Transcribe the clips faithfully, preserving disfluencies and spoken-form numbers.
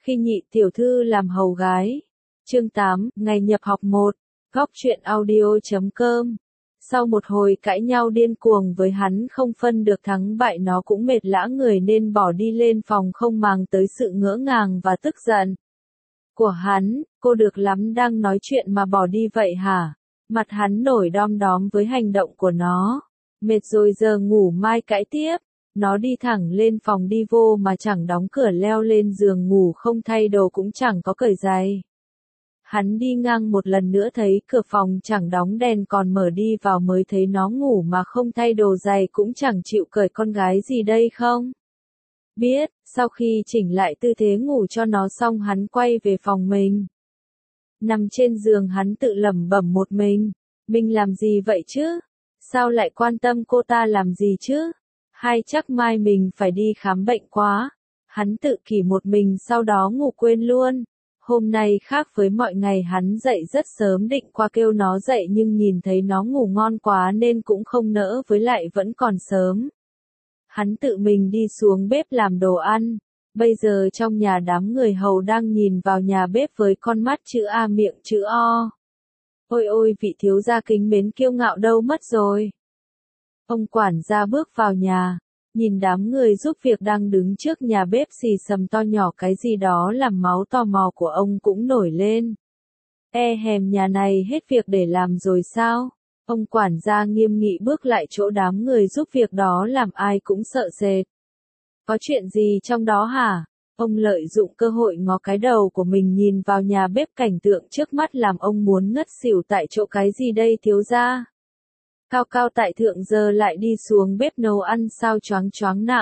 Khi nhị tiểu thư làm hầu gái. Chương tám, ngày nhập học một. Góc truyện audio chấm com. Sau một hồi cãi nhau điên cuồng với hắn không phân được thắng bại, nó cũng mệt lả người nên bỏ đi lên phòng không màng tới sự ngỡ ngàng và tức giận của hắn. Cô được lắm, đang nói chuyện mà bỏ đi vậy hả? Mặt hắn nổi đom đóm với hành động của nó. Mệt rồi, giờ ngủ mai cãi tiếp. Nó đi thẳng lên phòng, đi vô mà chẳng đóng cửa, leo lên giường ngủ không thay đồ cũng chẳng có cởi giày. Hắn đi ngang một lần nữa thấy cửa phòng chẳng đóng đèn còn mở, đi vào mới thấy nó ngủ mà không thay đồ, giày cũng chẳng chịu cởi. Con gái gì đây không biết. Sau khi chỉnh lại tư thế ngủ cho nó xong, hắn quay về phòng mình. Nằm trên giường hắn tự lẩm bẩm một mình. Mình làm gì vậy chứ? Sao lại quan tâm cô ta làm gì chứ? Hay chắc mai mình phải đi khám bệnh quá. Hắn tự kỷ một mình, sau đó ngủ quên luôn. Hôm nay khác với mọi ngày, hắn dậy rất sớm, định qua kêu nó dậy nhưng nhìn thấy nó ngủ ngon quá nên cũng không nỡ, với lại vẫn còn sớm. Hắn tự mình đi xuống bếp làm đồ ăn. Bây giờ trong nhà đám người hầu đang nhìn vào nhà bếp với con mắt chữ A miệng chữ O. Ôi ôi, vị thiếu gia kính mến kiêu ngạo đâu mất rồi? Ông quản gia bước vào nhà, nhìn đám người giúp việc đang đứng trước nhà bếp xì xầm to nhỏ cái gì đó làm máu, tò mò của ông cũng nổi lên. E hèm, nhà này hết việc để làm rồi sao? Ông quản gia nghiêm nghị bước lại chỗ đám người giúp việc đó, làm ai cũng sợ sệt. Có chuyện gì trong đó hả? Ông lợi dụng cơ hội ngó cái đầu của mình nhìn vào nhà bếp, cảnh tượng trước mắt làm ông muốn ngất xỉu tại chỗ. Cái gì đây thiếu gia? Cao cao tại thượng giờ lại đi xuống bếp nấu ăn sao, choáng choáng nặng.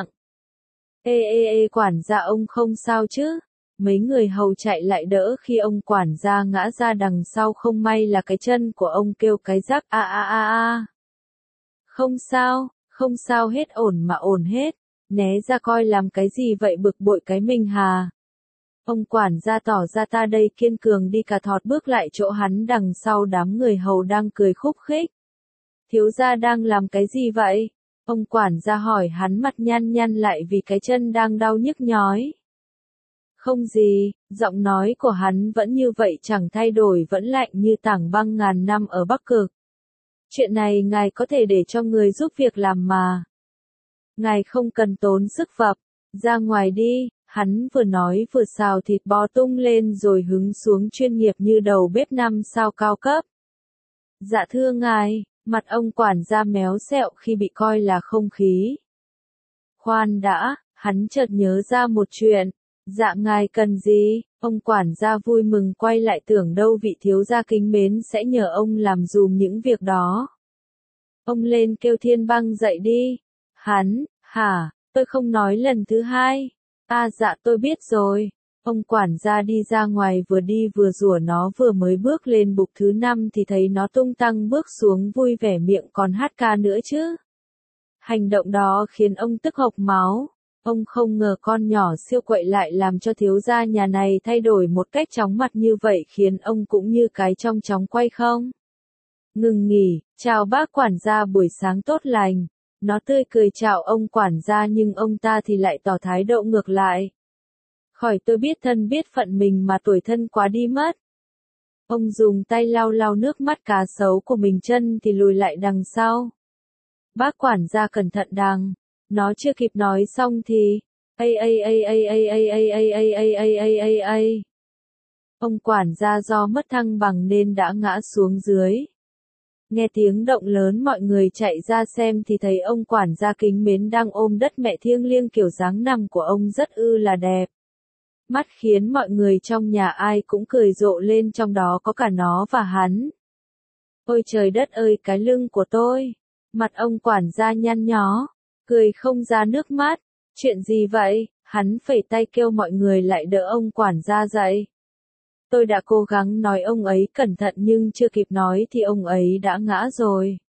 Ê ê ê, quản gia ông không sao chứ? Mấy người hầu chạy lại đỡ khi ông quản gia ngã ra đằng sau, không may là cái chân của ông kêu cái rắc, a a a a. Không sao, không sao hết, ổn mà ổn hết. Né ra coi làm cái gì vậy, bực bội cái mình hà. Ông quản gia tỏ ra ta đây kiên cường, đi cà thọt bước lại chỗ hắn đằng sau đám người hầu đang cười khúc khích. Thiếu gia đang làm cái gì vậy? Ông quản gia hỏi, hắn mặt nhăn nhăn lại vì cái chân đang đau nhức nhói. Không gì, giọng nói của hắn vẫn như vậy chẳng thay đổi, vẫn lạnh như tảng băng ngàn năm ở Bắc Cực. Chuyện này ngài có thể để cho người giúp việc làm mà. Ngài không cần tốn sức vập, ra ngoài đi. Hắn vừa nói vừa xào thịt bò tung lên rồi hứng xuống chuyên nghiệp như đầu bếp năm sao cao cấp. Dạ thưa ngài. Mặt ông quản gia méo xẹo khi bị coi là không khí. Khoan đã, hắn chợt nhớ ra một chuyện. Dạ ngài cần gì? Ông quản gia vui mừng quay lại, tưởng đâu vị thiếu gia kính mến sẽ nhờ ông làm dùm những việc đó. Ông lên kêu Thiên Băng dậy đi. Hắn, hả, tôi không nói lần thứ hai. À dạ tôi biết rồi. Ông quản gia đi ra ngoài, vừa đi vừa rủa nó, vừa mới bước lên bục thứ năm thì thấy nó tung tăng bước xuống vui vẻ, miệng còn hát ca nữa chứ. Hành động đó khiến ông tức hộc máu. Ông không ngờ con nhỏ siêu quậy lại làm cho thiếu gia nhà này thay đổi một cách chóng mặt như vậy, khiến ông cũng như cái trong chóng quay không. Ngừng nghỉ, chào bác quản gia, buổi sáng tốt lành. Nó tươi cười chào ông quản gia, nhưng ông ta thì lại tỏ thái độ ngược lại. Khỏi, tôi biết thân biết phận mình mà tuổi thân quá đi mất. Ông dùng tay lau lau nước mắt cá sấu của mình, chân thì lùi lại đằng sau. Bác quản gia cẩn thận đằng. Nó chưa kịp nói xong thì ây ây ây ây ây ây ây ây ây ây ây ây ây ây. Ông quản gia do mất thăng bằng nên đã ngã xuống dưới. Nghe tiếng động lớn, mọi người chạy ra xem thì thấy ông quản gia kính mến đang ôm đất mẹ thiêng liêng, kiểu dáng nằm của ông rất ư là đẹp. Mắt khiến mọi người trong nhà ai cũng cười rộ lên, trong đó có cả nó và hắn. Ôi trời đất ơi, cái lưng của tôi. Mặt ông quản gia nhăn nhó, cười không ra nước mắt. Chuyện gì vậy? Hắn phẩy tay kêu mọi người lại đỡ ông quản gia dậy. Tôi đã cố gắng nói ông ấy cẩn thận nhưng chưa kịp nói thì ông ấy đã ngã rồi.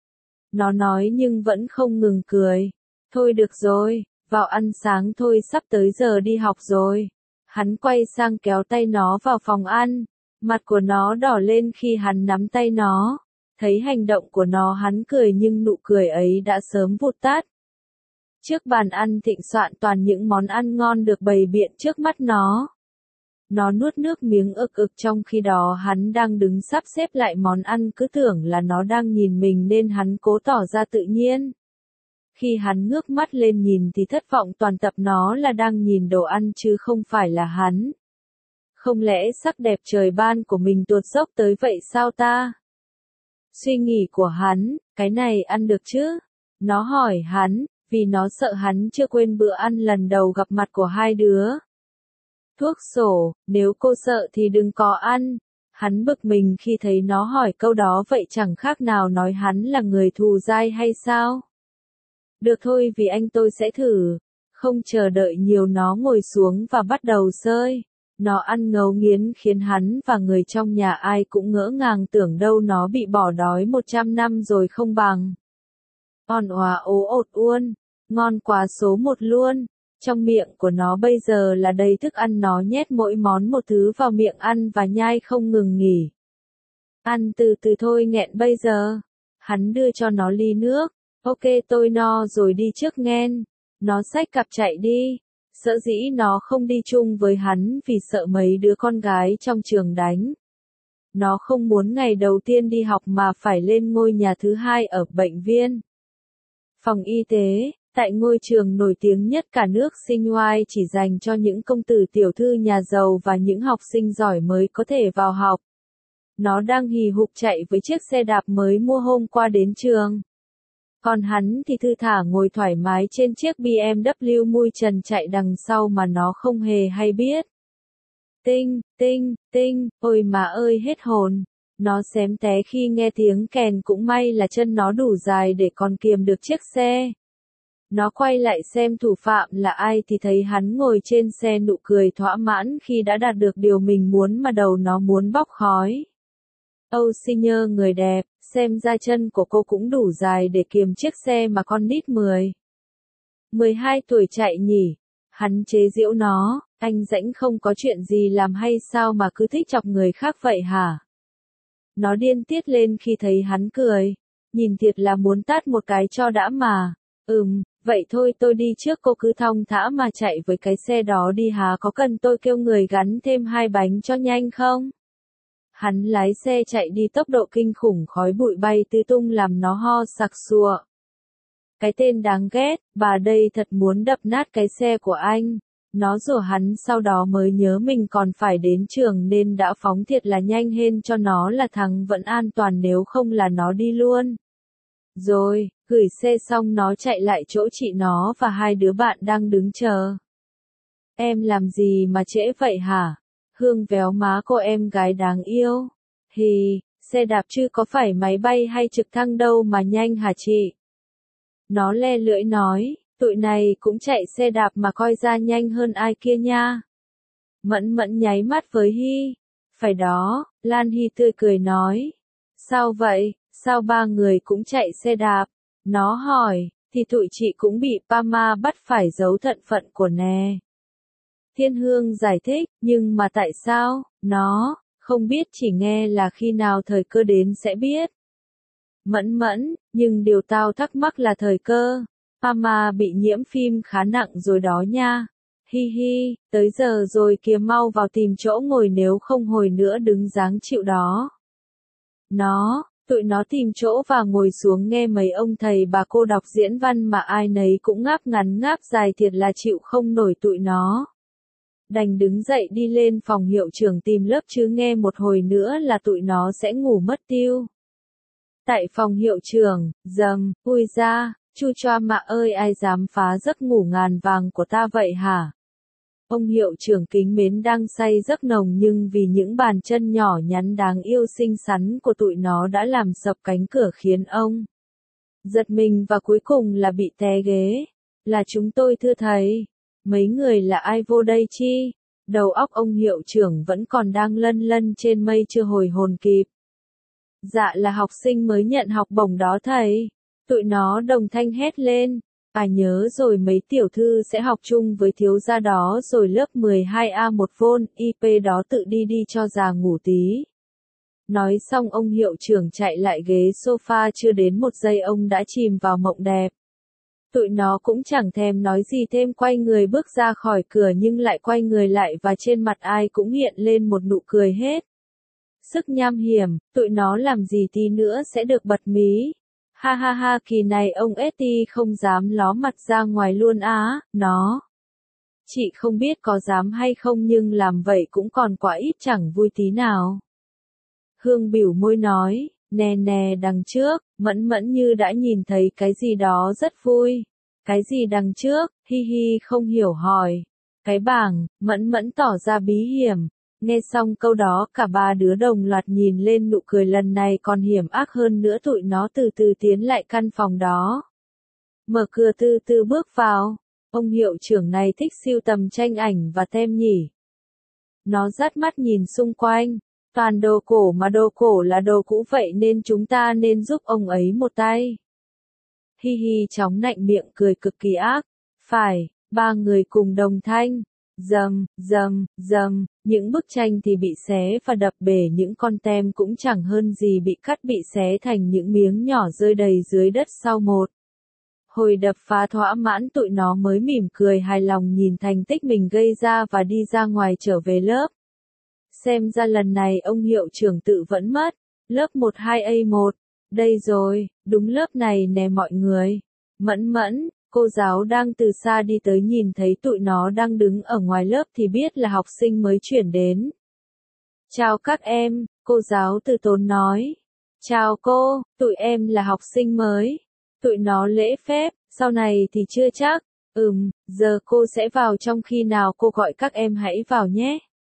Nó nói nhưng vẫn không ngừng cười. Thôi được rồi, vào ăn sáng thôi, sắp tới giờ đi học rồi. Hắn quay sang kéo tay nó vào phòng ăn. Mặt của nó đỏ lên khi hắn nắm tay nó. Thấy hành động của nó, hắn cười nhưng nụ cười ấy đã sớm vụt tắt. Trước bàn ăn thịnh soạn toàn những món ăn ngon được bày biện trước mắt nó. Nó nuốt nước miếng ực ực trong khi đó hắn đang đứng sắp xếp lại món ăn, cứ tưởng là nó đang nhìn mình nên hắn cố tỏ ra tự nhiên. Khi hắn ngước mắt lên nhìn thì thất vọng toàn tập, nó là đang nhìn đồ ăn chứ không phải là hắn. Không lẽ sắc đẹp trời ban của mình tuột dốc tới vậy sao ta? Suy nghĩ của hắn, cái này ăn được chứ? Nó hỏi hắn, vì nó sợ hắn chưa quên bữa ăn lần đầu gặp mặt của hai đứa. Thuốc sổ, nếu cô sợ thì đừng có ăn. Hắn bực mình khi thấy nó hỏi câu đó, vậy chẳng khác nào nói hắn là người thù dai hay sao? Được thôi, vì anh tôi sẽ thử. Không chờ đợi nhiều, nó ngồi xuống và bắt đầu xơi. Nó ăn ngấu nghiến khiến hắn và người trong nhà ai cũng ngỡ ngàng, tưởng đâu nó bị bỏ đói một trăm năm rồi không bằng. On òa ố ột uôn, ngon quá số một luôn. Trong miệng của nó bây giờ là đầy thức ăn, nó nhét mỗi món một thứ vào miệng ăn và nhai không ngừng nghỉ. Ăn từ từ thôi, nghẹn bây giờ. Hắn đưa cho nó ly nước. Ok, tôi no rồi, đi trước nghen. Nó xách cặp chạy đi. Sở dĩ nó không đi chung với hắn vì sợ mấy đứa con gái trong trường đánh. Nó không muốn ngày đầu tiên đi học mà phải lên ngôi nhà thứ hai ở bệnh viện. Phòng y tế, tại ngôi trường nổi tiếng nhất cả nước Sinh Oai, chỉ dành cho những công tử tiểu thư nhà giàu và những học sinh giỏi mới có thể vào học. Nó đang hì hục chạy với chiếc xe đạp mới mua hôm qua đến trường. Còn hắn thì thư thả ngồi thoải mái trên chiếc bê em vê mui trần chạy đằng sau mà nó không hề hay biết. Tinh, tinh, tinh, ôi mà ơi hết hồn. Nó xém té khi nghe tiếng kèn, cũng may là chân nó đủ dài để còn kiềm được chiếc xe. Nó quay lại xem thủ phạm là ai thì thấy hắn ngồi trên xe, nụ cười thỏa mãn khi đã đạt được điều mình muốn mà đầu nó muốn bốc khói. Âu Senior người đẹp, xem ra chân của cô cũng đủ dài để kiềm chiếc xe mà con nít mười. mười hai tuổi chạy nhỉ? Hắn chế giễu nó, anh rãnh không có chuyện gì làm hay sao mà cứ thích chọc người khác vậy hả? Nó điên tiết lên khi thấy hắn cười. Nhìn thiệt là muốn tát một cái cho đã mà. Ừm, vậy thôi tôi đi trước, cô cứ thong thả mà chạy với cái xe đó đi hả, có cần tôi kêu người gắn thêm hai bánh cho nhanh không? Hắn lái xe chạy đi tốc độ kinh khủng, khói bụi bay tứ tung làm nó ho sặc sụa. Cái tên đáng ghét, bà đây thật muốn đập nát cái xe của anh. Nó rủa hắn, sau đó mới nhớ mình còn phải đến trường nên đã phóng thiệt là nhanh, hên cho nó là thằng vẫn an toàn, nếu không là nó đi luôn. Rồi, gửi xe xong nó chạy lại chỗ chị nó và hai đứa bạn đang đứng chờ. Em làm gì mà trễ vậy hả? Hương véo má cô em gái đáng yêu. Hì, xe đạp chứ có phải máy bay hay trực thăng đâu mà nhanh hả chị? Nó le lưỡi nói, tụi này cũng chạy xe đạp mà coi ra nhanh hơn ai kia nha. Mẫn Mẫn nháy mắt với Hy. Phải đó, Lan Hy tươi cười nói. Sao vậy, sao ba người cũng chạy xe đạp? Nó hỏi, thì tụi chị cũng bị Pama bắt phải giấu thân phận của nè. Thiên Hương giải thích, nhưng mà tại sao? Nó, không biết, chỉ nghe là khi nào thời cơ đến sẽ biết. Mẫn Mẫn, nhưng điều tao thắc mắc là thời cơ. Pama bị nhiễm phim khá nặng rồi đó nha. Hi hi, tới giờ rồi kìa, mau vào tìm chỗ ngồi nếu không hồi nữa đứng dáng chịu đó. Nó, tụi nó tìm chỗ và ngồi xuống nghe mấy ông thầy bà cô đọc diễn văn mà ai nấy cũng ngáp ngắn ngáp dài, thiệt là chịu không nổi tụi nó. Đành đứng dậy đi lên phòng hiệu trưởng tìm lớp chứ nghe một hồi nữa là tụi nó sẽ ngủ mất tiêu. Tại phòng hiệu trưởng, dầm, ui da, chu choa mạ ơi, ai dám phá giấc ngủ ngàn vàng của ta vậy hả? Ông hiệu trưởng kính mến đang say giấc nồng, nhưng vì những bàn chân nhỏ nhắn đáng yêu xinh xắn của tụi nó đã làm sập cánh cửa khiến ông giật mình và cuối cùng là bị té ghế. Là chúng tôi thưa thầy. Mấy người là ai vô đây chi? Đầu óc ông hiệu trưởng vẫn còn đang lân lân trên mây, chưa hồi hồn kịp. Dạ là học sinh mới nhận học bổng đó thầy. Tụi nó đồng thanh hét lên. À nhớ rồi, mấy tiểu thư sẽ học chung với thiếu gia đó rồi, lớp mười hai A một vôn, i pê đó, tự đi đi cho già ngủ tí. Nói xong ông hiệu trưởng chạy lại ghế sofa, chưa đến một giây ông đã chìm vào mộng đẹp. Tụi nó cũng chẳng thèm nói gì thêm, quay người bước ra khỏi cửa nhưng lại quay người lại và trên mặt ai cũng hiện lên một nụ cười hết sức nham hiểm, tụi nó làm gì tí nữa sẽ được bật mí. Ha ha ha, kỳ này ông Etty không dám ló mặt ra ngoài luôn á, nó. Chị không biết có dám hay không nhưng làm vậy cũng còn quá ít, chẳng vui tí nào. Hương bỉu môi nói, nè nè đằng trước, Mẫn Mẫn như đã nhìn thấy cái gì đó rất vui. Cái gì đằng trước, hi hi không hiểu hỏi. Cái bảng, Mẫn Mẫn tỏ ra bí hiểm. Nghe xong câu đó cả ba đứa đồng loạt nhìn lên, nụ cười lần này còn hiểm ác hơn nữa. Tụi nó từ từ tiến lại căn phòng đó. Mở cửa từ từ bước vào. Ông hiệu trưởng này thích sưu tầm tranh ảnh và tem nhỉ. Nó dắt mắt nhìn xung quanh. Toàn đồ cổ mà đồ cổ là đồ cũ, vậy nên chúng ta nên giúp ông ấy một tay. Hi hi chóng nạnh miệng cười cực kỳ ác. Phải, ba người cùng đồng thanh. Dầm, dầm, dầm, những bức tranh thì bị xé và đập bể, những con tem cũng chẳng hơn gì bị cắt bị xé thành những miếng nhỏ rơi đầy dưới đất. Sau một hồi đập phá thỏa mãn, tụi nó mới mỉm cười hài lòng nhìn thành tích mình gây ra và đi ra ngoài trở về lớp. Xem ra lần này ông hiệu trưởng tự vẫn mất. Lớp một hai A một. Đây rồi, đúng lớp này nè mọi người. Mẫn Mẫn, cô giáo đang từ xa đi tới, nhìn thấy tụi nó đang đứng ở ngoài lớp thì biết là học sinh mới chuyển đến. Chào các em, cô giáo từ tốn nói. Chào cô, tụi em là học sinh mới. Tụi nó lễ phép, sau này thì chưa chắc. Ừm, giờ cô sẽ vào trong, khi nào cô gọi các em hãy vào nhé.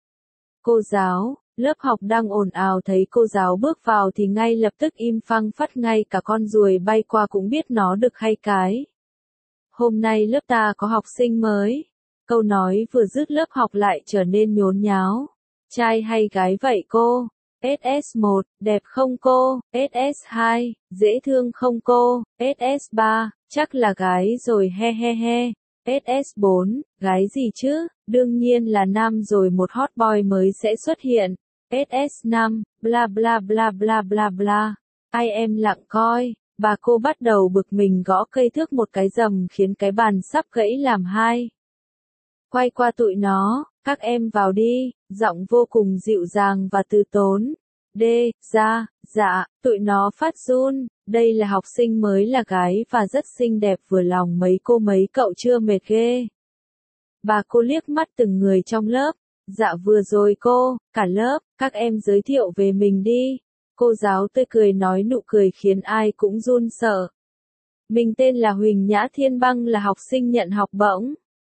Cô giáo, lớp học đang ồn ào, thấy cô giáo bước vào thì ngay lập tức im phăng phắt, ngay cả con ruồi bay qua cũng biết nó được hay cái. Hôm nay lớp ta có học sinh mới. Câu nói vừa dứt lớp học lại trở nên nhốn nháo. Trai hay gái vậy cô? ét ét một, đẹp không cô? ét ét hai, dễ thương không cô? ét ét ba, chắc là gái rồi he he he. ét ét bốn, gái gì chứ? Đương nhiên là nam rồi, một hot boy mới sẽ xuất hiện. ét ét năm, bla bla bla bla bla bla. Ai em lặng coi. Bà cô bắt đầu bực mình gõ cây thước một cái rầm khiến cái bàn sắp gãy làm hai. Quay qua tụi nó, các em vào đi, giọng vô cùng dịu dàng và từ tốn. Đê, ra, dạ, tụi nó phát run, đây là học sinh mới là gái và rất xinh đẹp, vừa lòng mấy cô mấy cậu chưa mệt ghê. Bà cô liếc mắt từng người trong lớp. Dạ vừa rồi cô, cả lớp, các em giới thiệu về mình đi. Cô giáo tươi cười nói, nụ cười khiến ai cũng run sợ. Mình tên là Huỳnh Nhã Thiên Băng, là học sinh nhận học bổng.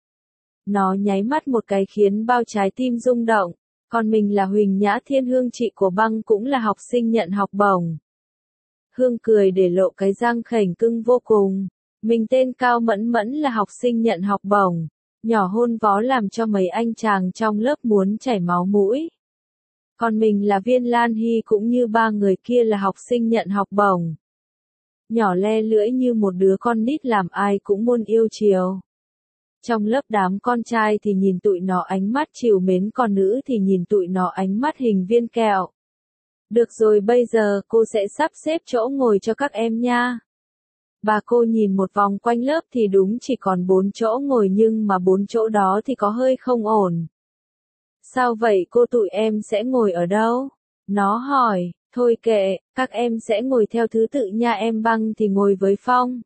Nó nháy mắt một cái khiến bao trái tim rung động. Còn mình là Huỳnh Nhã Thiên Hương, chị của Băng cũng là học sinh nhận học bổng. Hương cười để lộ cái răng khểnh cưng vô cùng. Mình tên Cao Mẫn Mẫn, là học sinh nhận học bổng. Nhỏ hôn vó làm cho mấy anh chàng trong lớp muốn chảy máu mũi. Còn mình là Viên Lan Hy, cũng như ba người kia là học sinh nhận học bổng. Nhỏ le lưỡi như một đứa con nít làm ai cũng muốn yêu chiều. Trong lớp đám con trai thì nhìn tụi nó ánh mắt trìu mến, còn nữ thì nhìn tụi nó ánh mắt hình viên kẹo. Được rồi, bây giờ cô sẽ sắp xếp chỗ ngồi cho các em nha. Bà cô nhìn một vòng quanh lớp thì đúng chỉ còn bốn chỗ ngồi, nhưng mà bốn chỗ đó thì có hơi không ổn. Sao vậy cô, tụi em sẽ ngồi ở đâu? Nó hỏi. Thôi kệ, các em sẽ ngồi theo thứ tự nha. Em Băng thì ngồi với Phong.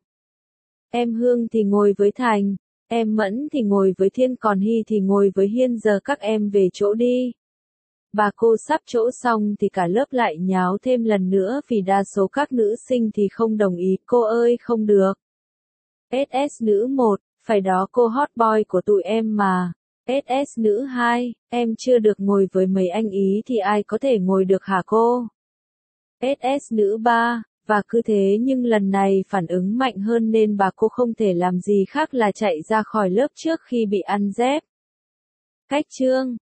Em Hương thì ngồi với Thành. Em Mẫn thì ngồi với Thiên, còn Hy thì ngồi với Hiên. Giờ các em về chỗ đi. Bà cô sắp chỗ xong thì cả lớp lại nháo thêm lần nữa, vì đa số các nữ sinh thì không đồng ý. Cô ơi không được. ét ét nữ một, phải đó cô, hot boy của tụi em mà. ét ét nữ hai, em chưa được ngồi với mấy anh ý thì ai có thể ngồi được hả cô? ét ét nữ ba, và cứ thế, nhưng lần này phản ứng mạnh hơn nên bà cô không thể làm gì khác là chạy ra khỏi lớp trước khi bị ăn dép. Cách chương